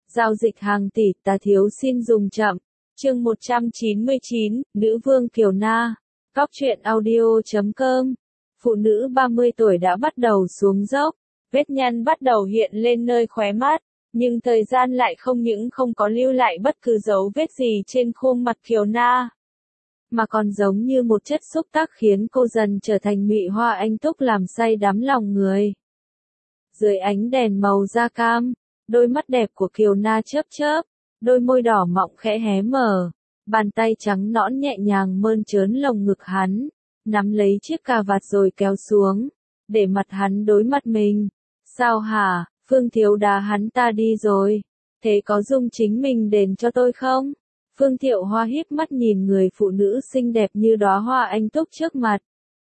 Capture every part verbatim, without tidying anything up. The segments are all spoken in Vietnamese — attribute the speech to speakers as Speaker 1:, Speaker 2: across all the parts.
Speaker 1: Giao dịch hàng tỷ, ta thiếu xin dùng chậm. Chương một trăm chín mươi chín, Nữ vương Kiều Na. Cóc truyện audio chấm com. Phụ nữ ba mươi tuổi đã bắt đầu xuống dốc, vết nhăn bắt đầu hiện lên nơi khóe mắt, nhưng thời gian lại không những không có lưu lại bất cứ dấu vết gì trên khuôn mặt Kiều Na, mà còn giống như một chất xúc tác khiến cô dần trở thành nhụy hoa anh túc làm say đắm lòng người. Dưới ánh đèn màu da cam, đôi mắt đẹp của Kiều Na chớp chớp, đôi môi đỏ mọng khẽ hé mở, bàn tay trắng nõn nhẹ nhàng mơn trớn lồng ngực hắn, nắm lấy chiếc cà vạt rồi kéo xuống, để mặt hắn đối mặt mình. Sao hả, Phương Thiếu đá hắn ta đi rồi, thế có dung chính mình đền cho tôi không? Phương Thiệu Hoa híp mắt nhìn người phụ nữ xinh đẹp như đóa hoa anh túc trước mặt.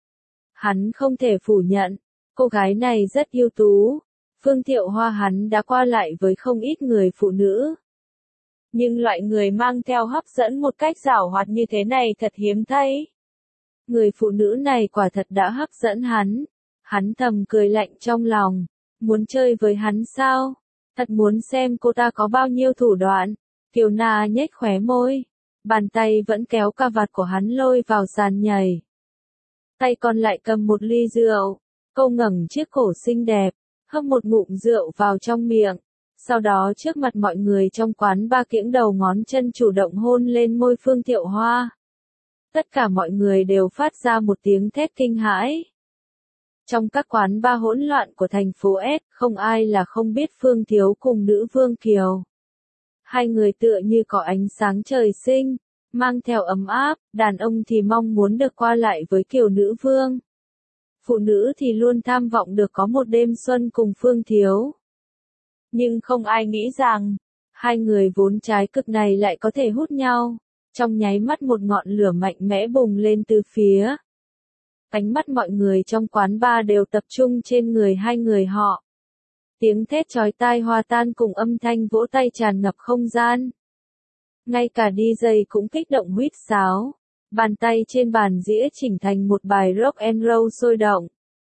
Speaker 1: Hắn không thể phủ nhận, cô gái này rất ưu tú. Phương Thiệu Hoa hắn đã qua lại với không ít người phụ nữ. Nhưng loại người mang theo hấp dẫn một cách giảo hoạt như thế này thật hiếm thấy. Người phụ nữ này quả thật đã hấp dẫn hắn. Hắn thầm cười lạnh trong lòng. Muốn chơi với hắn sao? Thật muốn xem cô ta có bao nhiêu thủ đoạn. Kiều Na nhếch khóe môi. Bàn tay vẫn kéo cà vạt của hắn lôi vào sàn nhảy. Tay còn lại cầm một ly rượu. Cô ngẩng chiếc cổ xinh đẹp, hâm một ngụm rượu vào trong miệng. Sau đó trước mặt mọi người trong quán ba kiễng đầu ngón chân chủ động hôn lên môi Phương Thiệu Hoa. Tất cả mọi người đều phát ra một tiếng thét kinh hãi. Trong các quán ba hỗn loạn của thành phố S, không ai là không biết Phương Thiếu cùng nữ vương Kiều. Hai người tựa như có ánh sáng trời sinh, mang theo ấm áp, đàn ông thì mong muốn được qua lại với Kiều nữ vương. Phụ nữ thì luôn tham vọng được có một đêm xuân cùng Phương Thiếu. Nhưng không ai nghĩ rằng, hai người vốn trái cực này lại có thể hút nhau. Trong nháy mắt một ngọn lửa mạnh mẽ bùng lên từ phía. Ánh mắt mọi người trong quán bar đều tập trung trên người hai người họ. Tiếng thét chói tai hòa tan cùng âm thanh vỗ tay tràn ngập không gian. Ngay cả đi giây cũng kích động huýt sáo. Bàn tay trên bàn dĩa chỉnh thành một bài rock and roll sôi động.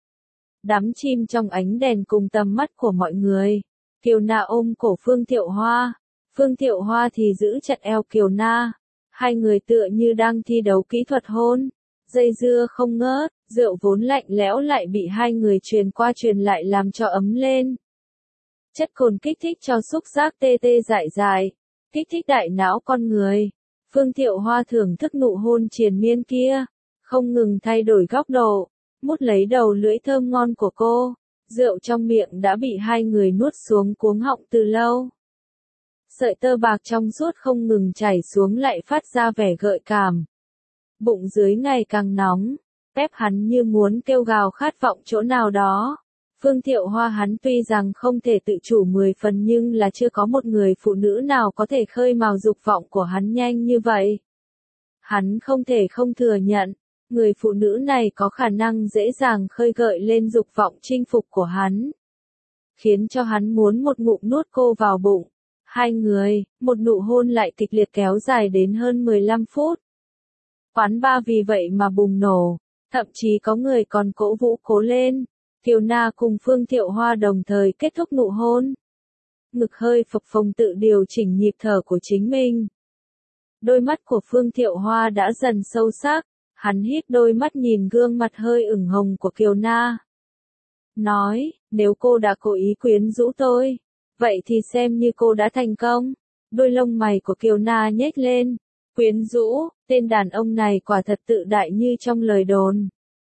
Speaker 1: Đắm chìm trong ánh đèn cùng tầm mắt của mọi người. Kiều Na ôm cổ Phương Thiệu Hoa. Phương Thiệu Hoa thì giữ chặt eo Kiều Na. Hai người tựa như đang thi đấu kỹ thuật hôn. Dây dưa không ngớt, rượu vốn lạnh lẽo lại bị hai người truyền qua truyền lại làm cho ấm lên. Chất cồn kích thích cho xúc giác tê tê dại dại. Kích thích đại não con người. Phương Thiệu Hoa thưởng thức nụ hôn triền miên kia, không ngừng thay đổi góc độ, mút lấy đầu lưỡi thơm ngon của cô. Rượu trong miệng đã bị hai người nuốt xuống cuống họng từ lâu. Sợi tơ bạc trong suốt không ngừng chảy xuống lại phát ra vẻ gợi cảm. Bụng dưới ngày càng nóng, ép hắn như muốn kêu gào khát vọng chỗ nào đó. Phương Thiệu Hoa hắn tuy rằng không thể tự chủ mười phần nhưng là chưa có một người phụ nữ nào có thể khơi mào dục vọng của hắn nhanh như vậy. Hắn không thể không thừa nhận, người phụ nữ này có khả năng dễ dàng khơi gợi lên dục vọng chinh phục của hắn. Khiến cho hắn muốn một ngụm nuốt cô vào bụng. Hai người, một nụ hôn lại kịch liệt kéo dài đến hơn mười lăm phút. Quán ba vì vậy mà bùng nổ, thậm chí có người còn cổ vũ cố lên. Kiều Na cùng Phương Thiệu Hoa đồng thời kết thúc nụ hôn. Ngực hơi phập phồng tự điều chỉnh nhịp thở của chính mình. Đôi mắt của Phương Thiệu Hoa đã dần sâu sắc, hắn híp đôi mắt nhìn gương mặt hơi ửng hồng của Kiều Na. Nói, nếu cô đã cố ý quyến rũ tôi, vậy thì xem như cô đã thành công. Đôi lông mày của Kiều Na nhếch lên. Quyến rũ, tên đàn ông này quả thật tự đại như trong lời đồn.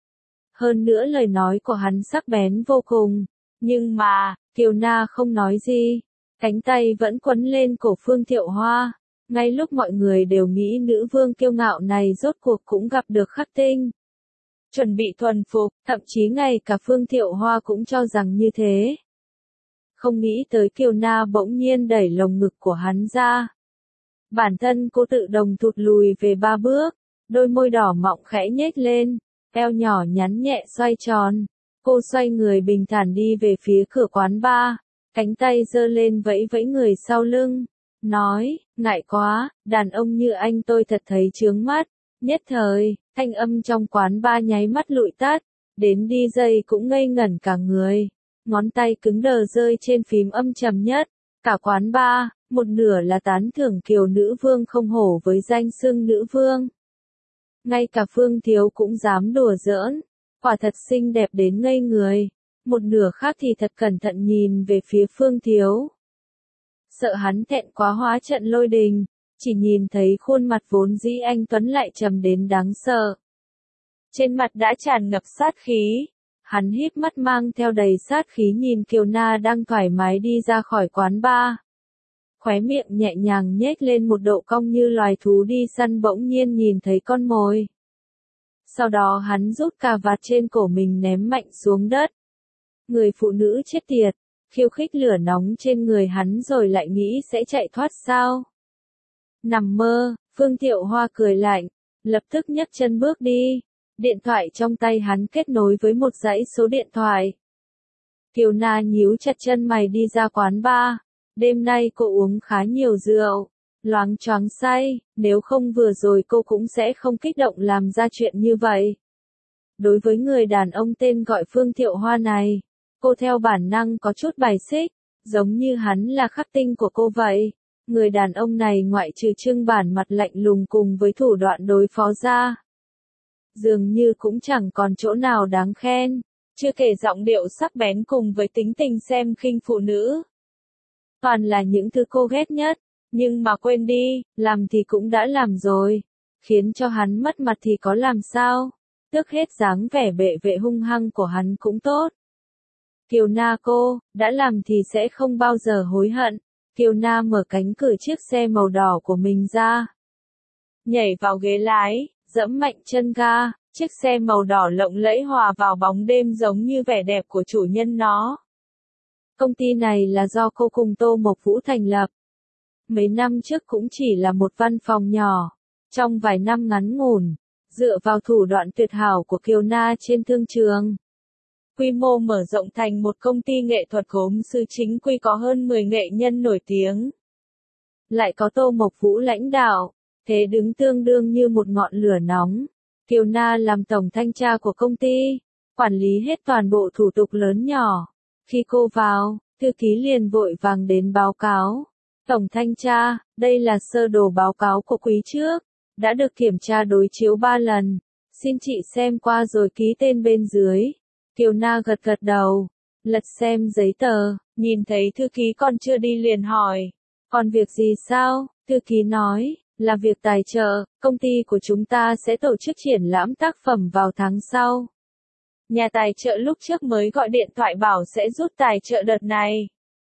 Speaker 1: Hơn nữa lời nói của hắn sắc bén vô cùng. Nhưng mà, Kiều Na không nói gì. Cánh tay vẫn quấn lên cổ Phương Thiệu Hoa. Ngay lúc mọi người đều nghĩ nữ vương kiêu ngạo này rốt cuộc cũng gặp được khắc tinh. Chuẩn bị thuần phục, thậm chí ngay cả Phương Thiệu Hoa cũng cho rằng như thế. Không nghĩ tới Kiều Na bỗng nhiên đẩy lồng ngực của hắn ra. Bản thân cô tự động thụt lùi về ba bước, đôi môi đỏ mọng khẽ nhếch lên, eo nhỏ nhắn nhẹ xoay tròn. Cô xoay người bình thản đi về phía cửa quán bar, cánh tay giơ lên vẫy vẫy người sau lưng, nói, ngại quá, đàn ông như anh tôi thật thấy chướng mắt. Nhất thời, thanh âm trong quán bar nháy mắt lụi tắt, đến đi giây cũng ngây ngẩn cả người. Ngón tay cứng đờ rơi trên phím âm trầm nhất, Cả quán bar, một nửa là tán thưởng Kiều nữ vương không hổ với danh xưng nữ vương. Ngay cả Phương Thiếu cũng dám đùa giỡn, quả thật xinh đẹp đến ngây người. Một nửa khác thì thật cẩn thận nhìn về phía Phương Thiếu. Sợ hắn thẹn quá hóa trận lôi đình, chỉ nhìn thấy khuôn mặt vốn dĩ anh tuấn lại trầm đến đáng sợ. Trên mặt đã tràn ngập sát khí, hắn híp mắt mang theo đầy sát khí nhìn Kiều Na đang thoải mái đi ra khỏi quán bar. Khóe miệng nhẹ nhàng nhếch lên một độ cong như loài thú đi săn bỗng nhiên nhìn thấy con mồi. Sau đó hắn rút cà vạt trên cổ mình ném mạnh xuống đất. Người phụ nữ chết tiệt, khiêu khích lửa nóng trên người hắn rồi lại nghĩ sẽ chạy thoát sao? Nằm mơ, Phương Thiệu Hoa cười lạnh, lập tức nhấc chân bước đi. Điện thoại trong tay hắn kết nối với một dãy số điện thoại. Kiều Na nhíu chặt chân mày đi ra quán bar. Đêm nay cô uống khá nhiều rượu, loáng choáng say, nếu không vừa rồi cô cũng sẽ không kích động làm ra chuyện như vậy. Đối với người đàn ông tên gọi Phương Thiệu Hoa này, cô theo bản năng có chút bài xích, giống như hắn là khắc tinh của cô vậy. Người đàn ông này ngoại trừ trưng bản mặt lạnh lùng cùng với thủ đoạn đối phó ra, dường như cũng chẳng còn chỗ nào đáng khen, chưa kể giọng điệu sắc bén cùng với tính tình xem khinh phụ nữ. Toàn là những thứ cô ghét nhất, nhưng mà quên đi, làm thì cũng đã làm rồi, khiến cho hắn mất mặt thì có làm sao, tước hết dáng vẻ bệ vệ hung hăng của hắn cũng tốt. Kiều Na cô, đã làm thì sẽ không bao giờ hối hận. Kiều Na mở cánh cửa chiếc xe màu đỏ của mình ra, nhảy vào ghế lái, giẫm mạnh chân ga, chiếc xe màu đỏ lộng lẫy hòa vào bóng đêm giống như vẻ đẹp của chủ nhân nó. Công ty này là do cô cùng Tô Mộc Vũ thành lập. Mấy năm trước cũng chỉ là một văn phòng nhỏ. Trong vài năm ngắn ngủn, dựa vào thủ đoạn tuyệt hảo của Kiều Na trên thương trường, quy mô mở rộng thành một công ty nghệ thuật gốm sứ chính quy có hơn mười nghệ nhân nổi tiếng. Lại có Tô Mộc Vũ lãnh đạo, thế đứng tương đương như một ngọn lửa nóng. Kiều Na làm tổng thanh tra của công ty, quản lý hết toàn bộ thủ tục lớn nhỏ. Khi cô vào, thư ký liền vội vàng đến báo cáo. Tổng thanh tra, đây là sơ đồ báo cáo của quý trước, đã được kiểm tra đối chiếu ba lần. Xin chị xem qua rồi ký tên bên dưới. Kiều Na gật gật đầu, lật xem giấy tờ, nhìn thấy thư ký còn chưa đi liền hỏi. Còn việc gì sao? Thư ký nói, là việc tài trợ, công ty của chúng ta sẽ tổ chức triển lãm tác phẩm vào tháng sau. Nhà tài trợ lúc trước mới gọi điện thoại bảo sẽ rút tài trợ đợt này.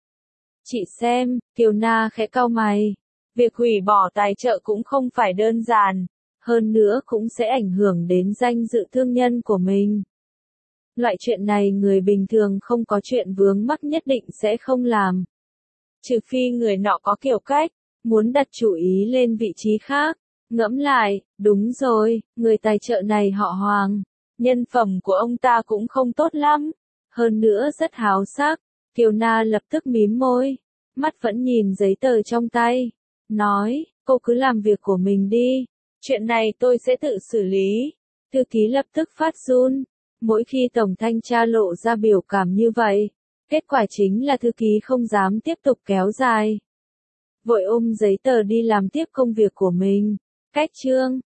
Speaker 1: Chị xem, Kiều Na khẽ cau mày. Việc hủy bỏ tài trợ cũng không phải đơn giản, hơn nữa cũng sẽ ảnh hưởng đến danh dự thương nhân của mình. Loại chuyện này người bình thường không có chuyện vướng mắc nhất định sẽ không làm. Trừ phi người nọ có kiểu cách, muốn đặt chủ ý lên vị trí khác. Ngẫm lại, đúng rồi, người tài trợ này họ Hoàng. Nhân phẩm của ông ta cũng không tốt lắm. Hơn nữa rất háo sắc. Kiều Na lập tức mím môi. Mắt vẫn nhìn giấy tờ trong tay. Nói, cô cứ làm việc của mình đi. Chuyện này tôi sẽ tự xử lý. Thư ký lập tức phát run. Mỗi khi tổng thanh tra lộ ra biểu cảm như vậy, kết quả chính là thư ký không dám tiếp tục kéo dài. Vội ôm giấy tờ đi làm tiếp công việc của mình. Cách chương